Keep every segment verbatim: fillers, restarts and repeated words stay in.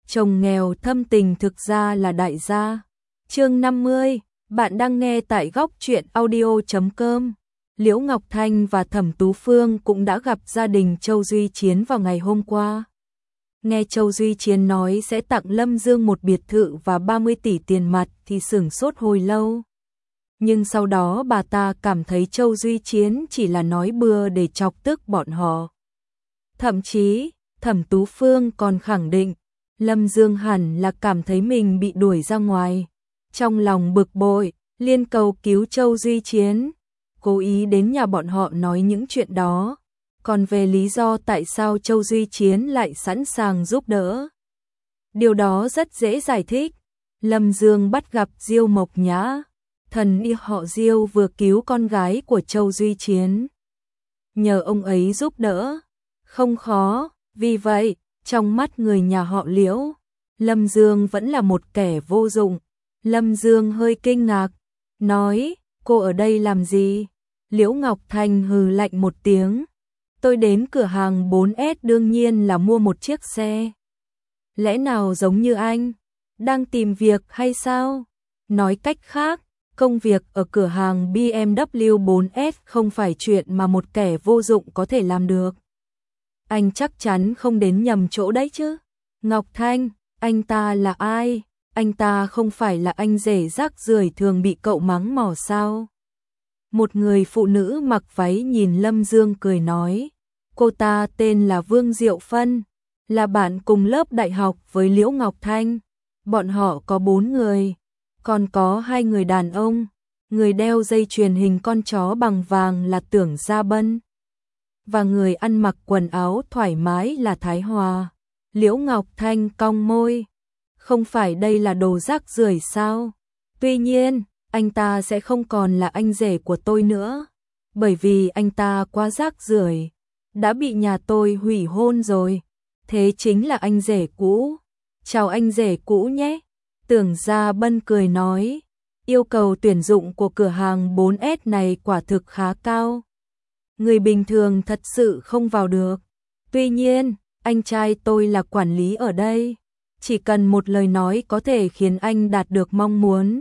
chồng nghèo thâm tình thực ra là đại gia. Chương năm mươi, bạn đang nghe tại góc truyện audio chấm com. Liễu Ngọc Thanh và Thẩm Tú Phương cũng đã gặp gia đình Châu Duy Chiến vào ngày hôm qua. Nghe Châu Duy Chiến nói sẽ tặng Lâm Dương một biệt thự và ba mươi tỷ tiền mặt thì sửng sốt hồi lâu. Nhưng sau đó bà ta cảm thấy Châu Duy Chiến chỉ là nói bừa để chọc tức bọn họ. Thậm chí, Thẩm Tú Phương còn khẳng định, Lâm Dương hẳn là cảm thấy mình bị đuổi ra ngoài. Trong lòng bực bội, liên cầu cứu Châu Duy Chiến, cố ý đến nhà bọn họ nói những chuyện đó. Còn về lý do tại sao Châu Duy Chiến lại sẵn sàng giúp đỡ, điều đó rất dễ giải thích. Lâm Dương bắt gặp Diêu Mộc Nhã, thần y họ Diêu vừa cứu con gái của Châu Duy Chiến. Nhờ ông ấy giúp đỡ, không khó, vì vậy, trong mắt người nhà họ Liễu, Lâm Dương vẫn là một kẻ vô dụng. Lâm Dương hơi kinh ngạc, nói, cô ở đây làm gì? Liễu Ngọc Thanh hừ lạnh một tiếng, tôi đến cửa hàng bốn S đương nhiên là mua một chiếc xe. Lẽ nào giống như anh, đang tìm việc hay sao? Nói cách khác, công việc ở cửa hàng B M W bốn S không phải chuyện mà một kẻ vô dụng có thể làm được. Anh chắc chắn không đến nhầm chỗ đấy chứ. Ngọc Thanh, anh ta là ai? Anh ta không phải là anh rể rác rưởi thường bị cậu mắng mỏ sao? Một người phụ nữ mặc váy nhìn Lâm Dương cười nói, cô ta tên là Vương Diệu Phân, là bạn cùng lớp đại học với Liễu Ngọc Thanh. Bọn họ có bốn người, còn có hai người đàn ông, người đeo dây chuyền hình con chó bằng vàng là Tưởng Gia Bân, và người ăn mặc quần áo thoải mái là Thái Hòa. Liễu Ngọc Thanh cong môi, không phải đây là đồ rác rưởi sao? Tuy nhiên, anh ta sẽ không còn là anh rể của tôi nữa, bởi vì anh ta quá rác rưởi, đã bị nhà tôi hủy hôn rồi. Thế chính là anh rể cũ. Chào anh rể cũ nhé. Tưởng Gia Bân cười nói, yêu cầu tuyển dụng của cửa hàng bốn S này quả thực khá cao. Người bình thường thật sự không vào được. Tuy nhiên, anh trai tôi là quản lý ở đây, chỉ cần một lời nói có thể khiến anh đạt được mong muốn.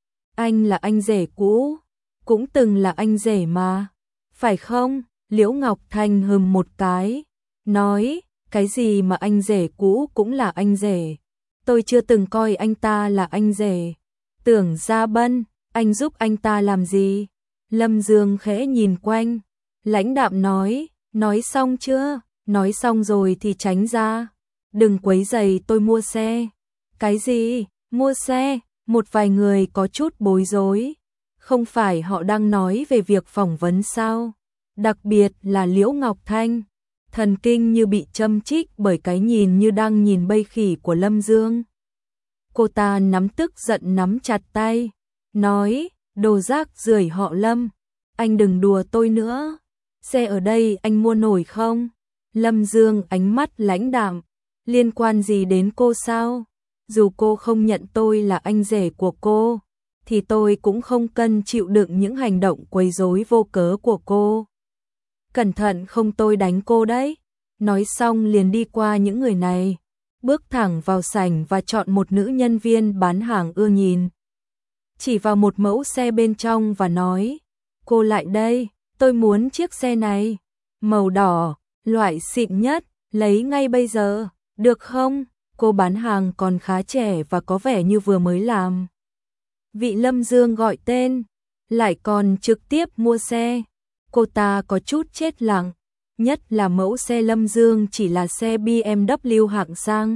Anh là anh rể cũ, cũng từng là anh rể mà, phải không? Liễu Ngọc Thanh hừm một cái, nói, cái gì mà anh rể cũ cũng là anh rể, tôi chưa từng coi anh ta là anh rể. Tưởng Gia Bân, anh giúp anh ta làm gì? Lâm Dương khẽ nhìn quanh, lãnh đạm nói, nói xong chưa? Nói xong rồi thì tránh ra, đừng quấy rầy tôi mua xe. Cái gì? Mua xe? Một vài người có chút bối rối, không phải họ đang nói về việc phỏng vấn sao? Đặc biệt là Liễu Ngọc Thanh, thần kinh như bị châm chích bởi cái nhìn như đang nhìn bầy khỉ của Lâm Dương. Cô ta nắm tức giận nắm chặt tay, nói, đồ rác rưởi họ Lâm, anh đừng đùa tôi nữa, xe ở đây anh mua nổi không? Lâm Dương ánh mắt lãnh đạm, liên quan gì đến cô sao? Dù cô không nhận tôi là anh rể của cô, thì tôi cũng không cần chịu đựng những hành động quấy rối vô cớ của cô. Cẩn thận không tôi đánh cô đấy. Nói xong liền đi qua những người này, bước thẳng vào sảnh và chọn một nữ nhân viên bán hàng ưa nhìn. Chỉ vào một mẫu xe bên trong và nói, cô lại đây, tôi muốn chiếc xe này, màu đỏ, loại xịn nhất, lấy ngay bây giờ, được không? Cô bán hàng còn khá trẻ và có vẻ như vừa mới làm. Vị Lâm Dương gọi tên, lại còn trực tiếp mua xe. Cô ta có chút chết lặng, nhất là mẫu xe Lâm Dương chỉ là xe B M W hạng sang.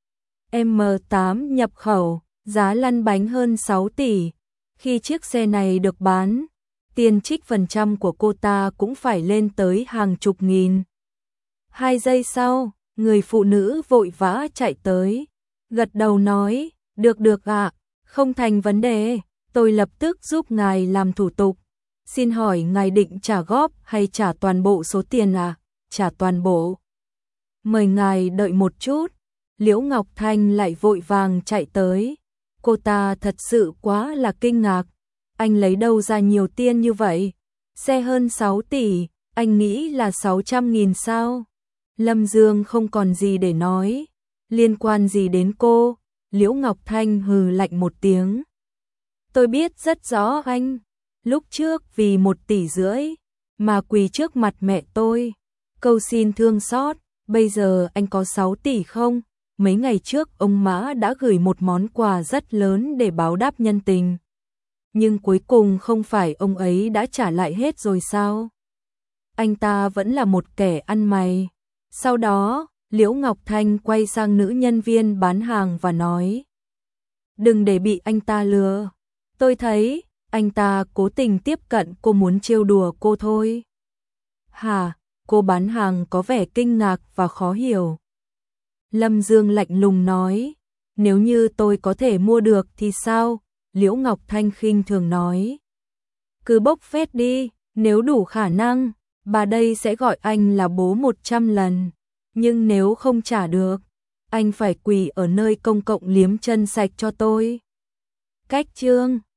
M tám nhập khẩu, giá lăn bánh hơn sáu tỷ. Khi chiếc xe này được bán, tiền trích phần trăm của cô ta cũng phải lên tới hàng chục nghìn. Hai giây sau, người phụ nữ vội vã chạy tới, gật đầu nói, được được ạ, không thành vấn đề, tôi lập tức giúp ngài làm thủ tục. Xin hỏi ngài định trả góp hay trả toàn bộ số tiền à? Trả toàn bộ. Mời ngài đợi một chút. Liễu Ngọc Thanh lại vội vàng chạy tới. Cô ta thật sự quá là kinh ngạc. Anh lấy đâu ra nhiều tiền như vậy? Xe hơn sáu tỷ, anh nghĩ là sáu trăm nghìn sao? Lâm Dương không còn gì để nói, Liên quan gì đến cô? Liễu Ngọc Thanh hừ lạnh một tiếng. Tôi biết rất rõ anh, lúc trước vì một tỷ rưỡi mà quỳ trước mặt mẹ tôi, cầu xin thương xót, bây giờ anh có sáu tỷ không? Mấy ngày trước ông Mã đã gửi một món quà rất lớn để báo đáp nhân tình. Nhưng cuối cùng không phải ông ấy đã trả lại hết rồi sao? Anh ta vẫn là một kẻ ăn mày. Sau đó, Liễu Ngọc Thanh quay sang nữ nhân viên bán hàng và nói: đừng để bị anh ta lừa. Tôi thấy, anh ta cố tình tiếp cận cô muốn trêu đùa cô thôi. Hả? Cô bán hàng có vẻ kinh ngạc và khó hiểu. Lâm Dương lạnh lùng nói: nếu như tôi có thể mua được thì sao? Liễu Ngọc Thanh khinh thường nói: cứ bốc phét đi, nếu đủ khả năng, bà đây sẽ gọi anh là bố một trăm lần. Nhưng nếu không trả được, anh phải quỳ ở nơi công cộng liếm chân sạch cho tôi. Cách chương